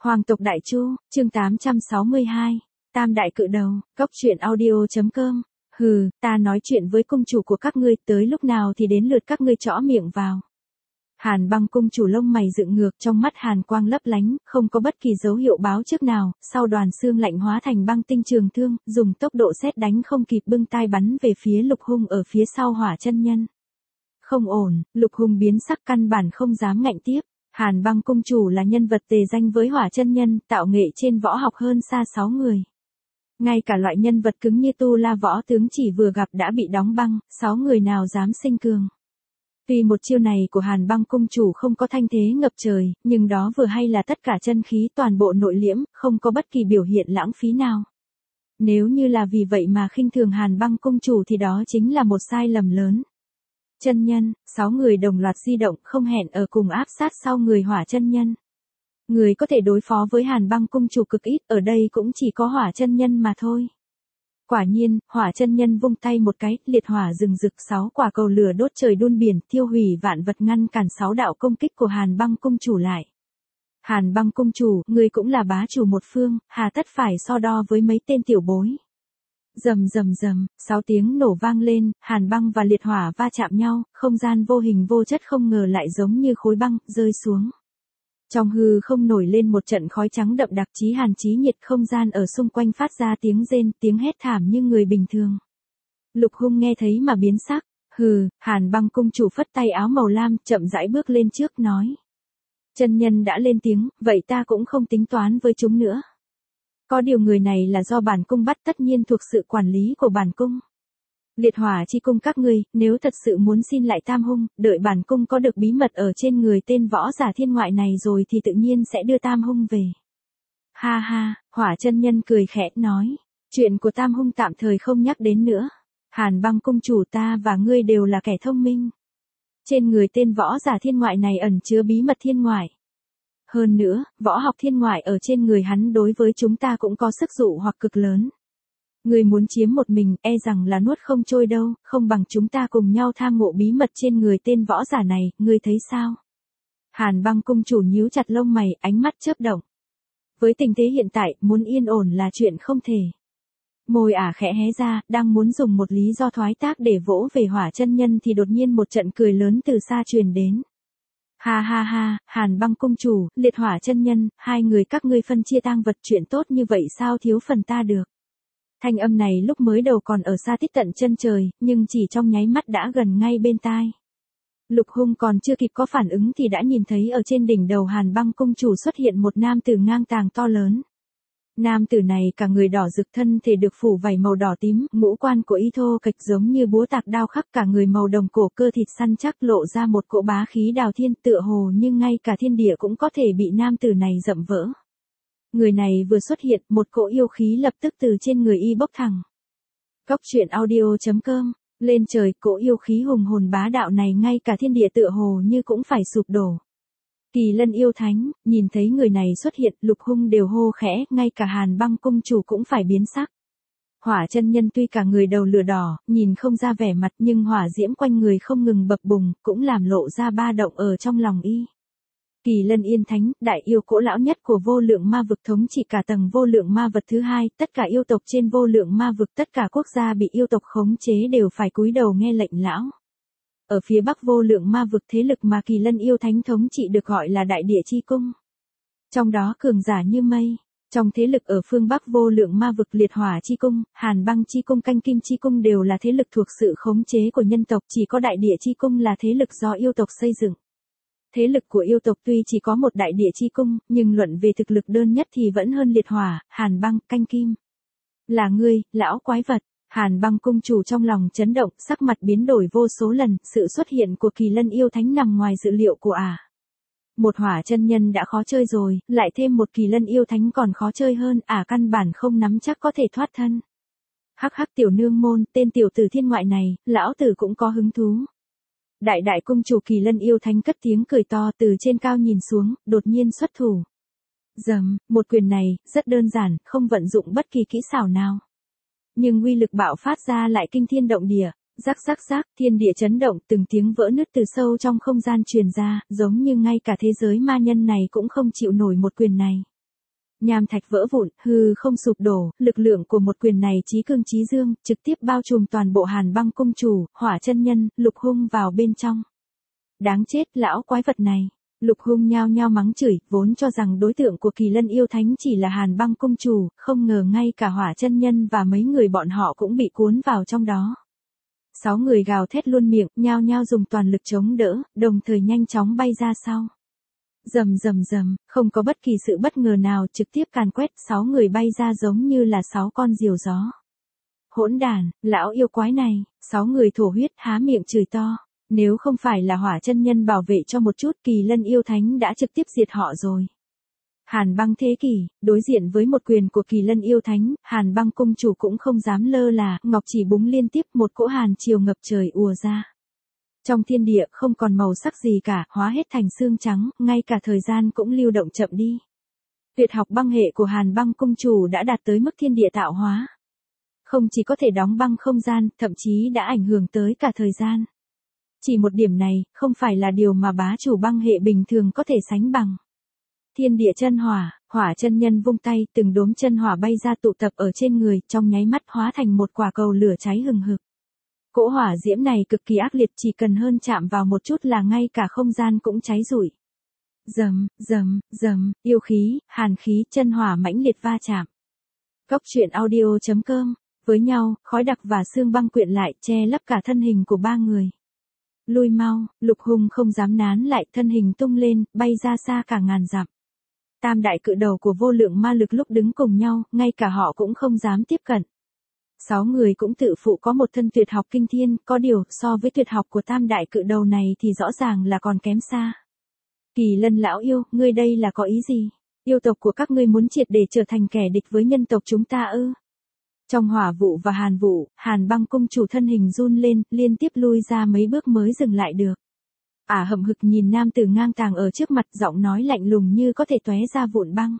Hoàng tộc Đại Chu, chương 862, Tam đại cự đầu, Cốc truyện audio.com. Hừ, ta nói chuyện với cung chủ của các ngươi, tới lúc nào thì đến lượt các ngươi chõ miệng vào. Hàn Băng cung chủ lông mày dựng ngược, trong mắt hàn quang lấp lánh, không có bất kỳ dấu hiệu báo trước nào, sau đoàn xương lạnh hóa thành băng tinh trường thương, dùng tốc độ sét đánh không kịp bưng tai bắn về phía Lục Hung ở phía sau Hỏa Chân Nhân. Không ổn, Lục Hung biến sắc, căn bản không dám ngạnh tiếp. Hàn Băng cung chủ là nhân vật tề danh với Hỏa Chân Nhân, tạo nghệ trên võ học hơn xa 6 người. Ngay cả loại nhân vật cứng như Tu La võ tướng chỉ vừa gặp đã bị đóng băng, 6 người nào dám sinh cường. Tuy một chiêu này của Hàn Băng cung chủ không có thanh thế ngập trời, nhưng đó vừa hay là tất cả chân khí toàn bộ nội liễm, không có bất kỳ biểu hiện lãng phí nào. Nếu như là vì vậy mà khinh thường Hàn Băng cung chủ thì đó chính là một sai lầm lớn. Chân nhân, 6 người đồng loạt di động không hẹn ở cùng áp sát sau người Hỏa Chân Nhân. Người có thể đối phó với Hàn Băng cung chủ cực ít, ở đây cũng chỉ có Hỏa Chân Nhân mà thôi. Quả nhiên, Hỏa Chân Nhân vung tay một cái, liệt hỏa rừng rực 6 quả cầu lửa đốt trời đun biển, thiêu hủy vạn vật, ngăn cản 6 đạo công kích của Hàn Băng cung chủ lại. Hàn Băng cung chủ, người cũng là bá chủ một phương, hà tất phải so đo với mấy tên tiểu bối. Rầm rầm rầm, 6 tiếng nổ vang lên, hàn băng và liệt hỏa va chạm nhau, không gian vô hình vô chất không ngờ lại giống như khối băng, rơi xuống. Trong hư không nổi lên một trận khói trắng đậm đặc, chí hàn chí nhiệt, không gian ở xung quanh phát ra tiếng rên, tiếng hét thảm như người bình thường. Lục Hung nghe thấy mà biến sắc, hừ, Hàn Băng cung chủ phất tay áo màu lam, chậm rãi bước lên trước nói. Chân nhân đã lên tiếng, vậy ta cũng không tính toán với chúng nữa. Có điều người này là do bản cung bắt, tất nhiên thuộc sự quản lý của bản cung. Liệt hỏa chi cung các ngươi, nếu thật sự muốn xin lại Tam Hung, đợi bản cung có được bí mật ở trên người tên võ giả thiên ngoại này rồi thì tự nhiên sẽ đưa Tam Hung về. Ha ha, Hỏa Chân Nhân cười khẽ nói, chuyện của Tam Hung tạm thời không nhắc đến nữa. Hàn Băng cung chủ, ta và ngươi đều là kẻ thông minh. Trên người tên võ giả thiên ngoại này ẩn chứa bí mật thiên ngoại. Hơn nữa, võ học thiên ngoại ở trên người hắn đối với chúng ta cũng có sức dụ hoặc cực lớn. Người muốn chiếm một mình, e rằng là nuốt không trôi đâu, không bằng chúng ta cùng nhau tham ngộ bí mật trên người tên võ giả này, ngươi thấy sao? Hàn Băng cung chủ nhíu chặt lông mày, ánh mắt chớp động. Với tình thế hiện tại, muốn yên ổn là chuyện không thể. Môi ả khẽ hé ra, đang muốn dùng một lý do thoái thác để vỗ về Hỏa Chân Nhân thì đột nhiên một trận cười lớn từ xa truyền đến. Ha ha ha, Hàn Băng cung chủ, liệt Hỏa Chân Nhân, hai người các ngươi phân chia tang vật, chuyện tốt như vậy sao thiếu phần ta được. Thanh âm này lúc mới đầu còn ở xa tít tận chân trời, nhưng chỉ trong nháy mắt đã gần ngay bên tai. Lục Hung còn chưa kịp có phản ứng thì đã nhìn thấy ở trên đỉnh đầu Hàn Băng cung chủ xuất hiện một nam tử ngang tàng to lớn. Nam tử này cả người đỏ rực, thân thể được phủ vảy màu đỏ tím, ngũ quan của y thô kịch giống như búa tạc đao khắc, cả người màu đồng cổ, cơ thịt săn chắc, lộ ra một cỗ bá khí đào thiên, tựa hồ nhưng ngay cả thiên địa cũng có thể bị nam tử này dẫm vỡ. Người này vừa xuất hiện, một cỗ yêu khí lập tức từ trên người y bốc thẳng. Cốc truyện audio.com, lên trời, cỗ yêu khí hùng hồn bá đạo này ngay cả thiên địa tựa hồ như cũng phải sụp đổ. Kỳ Lân yêu thánh, nhìn thấy người này xuất hiện, Lục Hung đều hô khẽ, ngay cả Hàn Băng cung chủ cũng phải biến sắc. Hỏa Chân Nhân tuy cả người đầu lửa đỏ, nhìn không ra vẻ mặt, nhưng hỏa diễm quanh người không ngừng bập bùng, cũng làm lộ ra ba động ở trong lòng y. Kỳ Lân Yên Thánh, đại yêu cỗ lão nhất của vô lượng ma vực, thống trị cả tầng vô lượng ma vật thứ hai, tất cả yêu tộc trên vô lượng ma vực, tất cả quốc gia bị yêu tộc khống chế đều phải cúi đầu nghe lệnh lão. Ở phía bắc vô lượng ma vực, thế lực mà Kỳ Lân yêu thánh thống trị được gọi là Đại Địa chi cung. Trong đó cường giả như mây. Trong thế lực ở phương bắc vô lượng ma vực, liệt hỏa chi cung, Hàn Băng chi cung, canh kim chi cung đều là thế lực thuộc sự khống chế của nhân tộc, chỉ có Đại Địa chi cung là thế lực do yêu tộc xây dựng. Thế lực của yêu tộc tuy chỉ có một Đại Địa chi cung, nhưng luận về thực lực đơn nhất thì vẫn hơn liệt hỏa, Hàn Băng, canh kim. Là ngươi, lão quái vật. Hàn Băng cung chủ trong lòng chấn động, sắc mặt biến đổi vô số lần, sự xuất hiện của Kỳ Lân yêu thánh nằm ngoài dự liệu của ả. Một Hỏa Chân Nhân đã khó chơi rồi, lại thêm một Kỳ Lân yêu thánh còn khó chơi hơn, ả căn bản không nắm chắc có thể thoát thân. Hắc hắc, tiểu nương môn, tên tiểu tử thiên ngoại này, lão tử cũng có hứng thú. Đại đại cung chủ Kỳ Lân yêu thánh cất tiếng cười to, từ trên cao nhìn xuống, đột nhiên xuất thủ. Dầm, một quyền này, rất đơn giản, không vận dụng bất kỳ kỹ xảo nào. Nhưng uy lực bạo phát ra lại kinh thiên động địa, rắc rắc rắc, thiên địa chấn động, từng tiếng vỡ nứt từ sâu trong không gian truyền ra, giống như ngay cả thế giới ma nhân này cũng không chịu nổi một quyền này. Nham thạch vỡ vụn, hư không sụp đổ, lực lượng của một quyền này chí cương chí dương, trực tiếp bao trùm toàn bộ Hàn Băng cung chủ, Hỏa chân nhân, Lục Hung vào bên trong. Đáng chết, lão quái vật này. Lục Hung nhao nhao mắng chửi, vốn cho rằng đối tượng của Kỳ Lân yêu thánh chỉ là Hàn Băng cung chủ, không ngờ ngay cả Hỏa chân nhân và mấy người bọn họ cũng bị cuốn vào trong đó. 6 người gào thét luôn miệng, nhao nhao dùng toàn lực chống đỡ, đồng thời nhanh chóng bay ra sau. Rầm rầm rầm, không có bất kỳ sự bất ngờ nào, trực tiếp càn quét, 6 người bay ra giống như là 6 con diều gió. Hỗn đàn, lão yêu quái này, 6 người thổ huyết há miệng chửi to. Nếu không phải là Hỏa chân nhân bảo vệ cho một chút, Kỳ Lân yêu thánh đã trực tiếp diệt họ rồi. Hàn Băng thế kỷ, đối diện với một quyền của Kỳ Lân yêu thánh, Hàn Băng cung chủ cũng không dám lơ là, ngọc chỉ búng liên tiếp, một cỗ hàn chiều ngập trời ùa ra. Trong thiên địa không còn màu sắc gì cả, hóa hết thành xương trắng, ngay cả thời gian cũng lưu động chậm đi. Tuyệt học băng hệ của Hàn Băng cung chủ đã đạt tới mức thiên địa tạo hóa. Không chỉ có thể đóng băng không gian, thậm chí đã ảnh hưởng tới cả thời gian. Chỉ một điểm này, không phải là điều mà bá chủ băng hệ bình thường có thể sánh bằng. Thiên địa chân hỏa, Hỏa chân nhân vung tay, từng đốm chân hỏa bay ra tụ tập ở trên người, trong nháy mắt hóa thành một quả cầu lửa cháy hừng hực. Cỗ hỏa diễm này cực kỳ ác liệt, chỉ cần hơn chạm vào một chút là ngay cả không gian cũng cháy rụi. Rầm, rầm, rầm, yêu khí, hàn khí, chân hỏa mãnh liệt va chạm. Cốc truyện audio.com, với nhau, khói đặc và xương băng quyện lại, che lấp cả thân hình của 3 người. Lui mau, Lục Hung không dám nán lại, thân hình tung lên, bay ra xa cả ngàn dặm. Tam đại cự đầu của vô lượng ma lực lúc đứng cùng nhau, ngay cả họ cũng không dám tiếp cận. 6 người cũng tự phụ có một thân tuyệt học kinh thiên, có điều, so với tuyệt học của tam đại cự đầu này thì rõ ràng là còn kém xa. Kỳ Lân lão yêu, ngươi đây là có ý gì? Yêu tộc của các ngươi muốn triệt để trở thành kẻ địch với nhân tộc chúng ta ư? Trong hỏa vụ và hàn vụ, Hàn Băng cung chủ thân hình run lên, liên tiếp lui ra mấy bước mới dừng lại được. Hậm hực nhìn nam tử ngang tàng ở trước mặt, giọng nói lạnh lùng như có thể tóe ra vụn băng.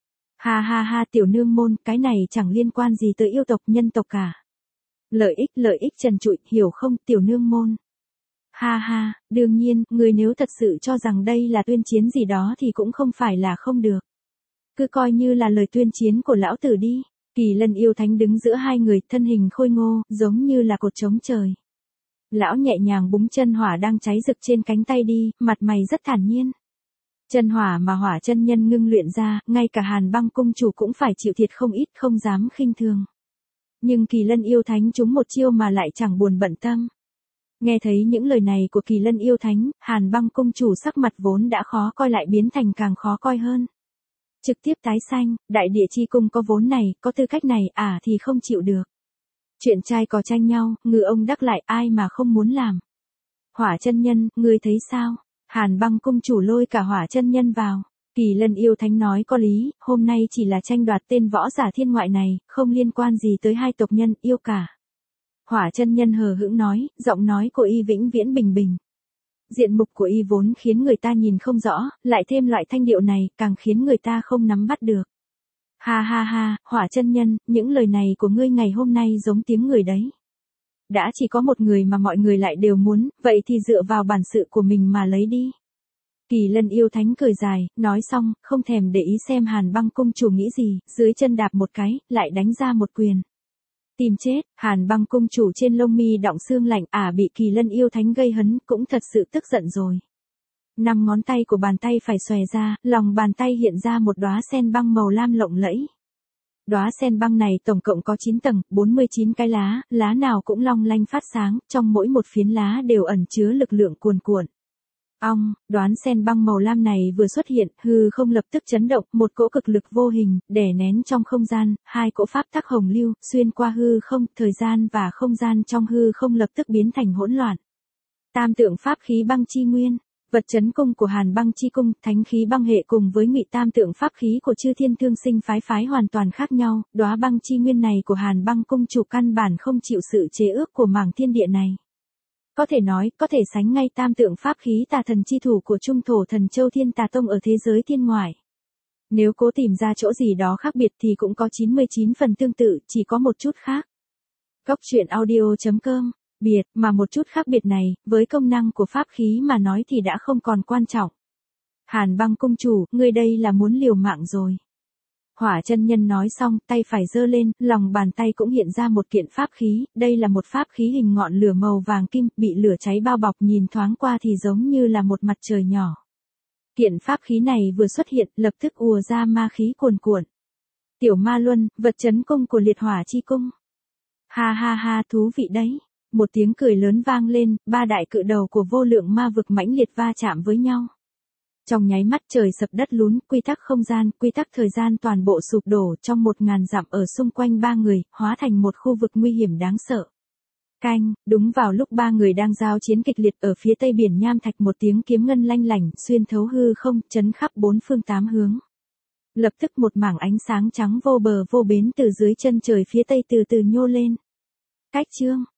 Ha ha ha, tiểu nương môn, cái này chẳng liên quan gì tới yêu tộc nhân tộc cả. Lợi ích trần trụi, hiểu không, tiểu nương môn. Ha ha, đương nhiên, người nếu thật sự cho rằng đây là tuyên chiến gì đó thì cũng không phải là không được. Cứ coi như là lời tuyên chiến của lão tử đi. Kỳ Lân yêu thánh đứng giữa hai người, thân hình khôi ngô, giống như là cột trống trời. Lão nhẹ nhàng búng chân hỏa đang cháy rực trên cánh tay đi, mặt mày rất thản nhiên. Chân hỏa mà Hỏa chân nhân ngưng luyện ra, ngay cả Hàn Băng cung chủ cũng phải chịu thiệt không ít, không dám khinh thường. Nhưng Kỳ Lân yêu thánh trúng một chiêu mà lại chẳng buồn bận tâm. Nghe thấy những lời này của Kỳ Lân yêu thánh, Hàn Băng cung chủ sắc mặt vốn đã khó coi lại biến thành càng khó coi hơn. Trực tiếp tái xanh, đại địa chi cung có vốn này, có tư cách này, thì không chịu được. Chuyện trai có tranh nhau, ngư ông đắc lại, ai mà không muốn làm. Hỏa chân nhân, ngươi thấy sao? Hàn Băng cung chủ lôi cả Hỏa chân nhân vào. Kỳ Lân yêu thánh nói có lý, hôm nay chỉ là tranh đoạt tên võ giả thiên ngoại này, không liên quan gì tới hai tộc nhân yêu cả. Hỏa chân nhân hờ hững nói, giọng nói của y vĩnh viễn bình bình. Diện mục của y vốn khiến người ta nhìn không rõ, lại thêm loại thanh điệu này, càng khiến người ta không nắm bắt được. Ha ha ha, Hỏa chân nhân, những lời này của ngươi ngày hôm nay giống tiếng người đấy. Đã chỉ có một người mà mọi người lại đều muốn, vậy thì dựa vào bản sự của mình mà lấy đi. Kỳ Lân yêu thánh cười dài, nói xong, không thèm để ý xem Hàn Băng cung chủ nghĩ gì, dưới chân đạp một cái, lại đánh ra một quyền. Tìm chết, Hàn Băng cung chủ trên lông mi đọng xương lạnh, bị Kỳ Lân yêu thánh gây hấn, cũng thật sự tức giận rồi. 5 ngón tay của bàn tay phải xòe ra, lòng bàn tay hiện ra một đóa sen băng màu lam lộng lẫy. Đóa sen băng này tổng cộng có 9 tầng, 49 cái lá, lá nào cũng long lanh phát sáng, trong mỗi một phiến lá đều ẩn chứa lực lượng cuồn cuộn. Đoán sen băng màu lam này vừa xuất hiện, hư không lập tức chấn động, một cỗ cực lực vô hình, đè nén trong không gian, 2 cỗ pháp tắc hồng lưu, xuyên qua hư không, thời gian và không gian trong hư không lập tức biến thành hỗn loạn. Tam tượng pháp khí băng chi nguyên, vật chấn cung của Hàn Băng chi cung, thánh khí băng hệ cùng với Ngụy tam tượng pháp khí của Chư Thiên Thương Sinh phái hoàn toàn khác nhau, đóa băng chi nguyên này của Hàn Băng cung chủ căn bản không chịu sự chế ước của mảng thiên địa này. Có thể nói, có thể sánh ngay tam tượng pháp khí tà thần chi thủ của Trung Thổ Thần Châu Thiên Tà Tông ở thế giới thiên ngoại. Nếu cố tìm ra chỗ gì đó khác biệt thì cũng có 99 phần tương tự, chỉ có một chút khác. Cốc truyện audio.com, biệt, mà một chút khác biệt này, với công năng của pháp khí mà nói thì đã không còn quan trọng. Hàn Băng cung chủ, ngươi đây là muốn liều mạng rồi. Hỏa chân nhân nói xong, tay phải giơ lên, lòng bàn tay cũng hiện ra một kiện pháp khí, đây là một pháp khí hình ngọn lửa màu vàng kim, bị lửa cháy bao bọc, nhìn thoáng qua thì giống như là một mặt trời nhỏ. Kiện pháp khí này vừa xuất hiện, lập tức ùa ra ma khí cuồn cuộn. Tiểu Ma Luân, vật trấn cung của Liệt Hỏa chi cung. Ha ha ha, thú vị đấy. Một tiếng cười lớn vang lên, ba đại cự đầu của vô lượng ma vực mãnh liệt va chạm với nhau. Trong nháy mắt trời sập đất lún, quy tắc không gian, quy tắc thời gian toàn bộ sụp đổ, trong 1000 dặm ở xung quanh ba người, hóa thành một khu vực nguy hiểm đáng sợ. Canh, đúng vào lúc ba người đang giao chiến kịch liệt ở phía tây biển nham thạch, một tiếng kiếm ngân lanh lảnh, xuyên thấu hư không, chấn khắp bốn phương tám hướng. Lập tức một mảng ánh sáng trắng vô bờ vô bến từ dưới chân trời phía tây từ từ nhô lên. Cách chương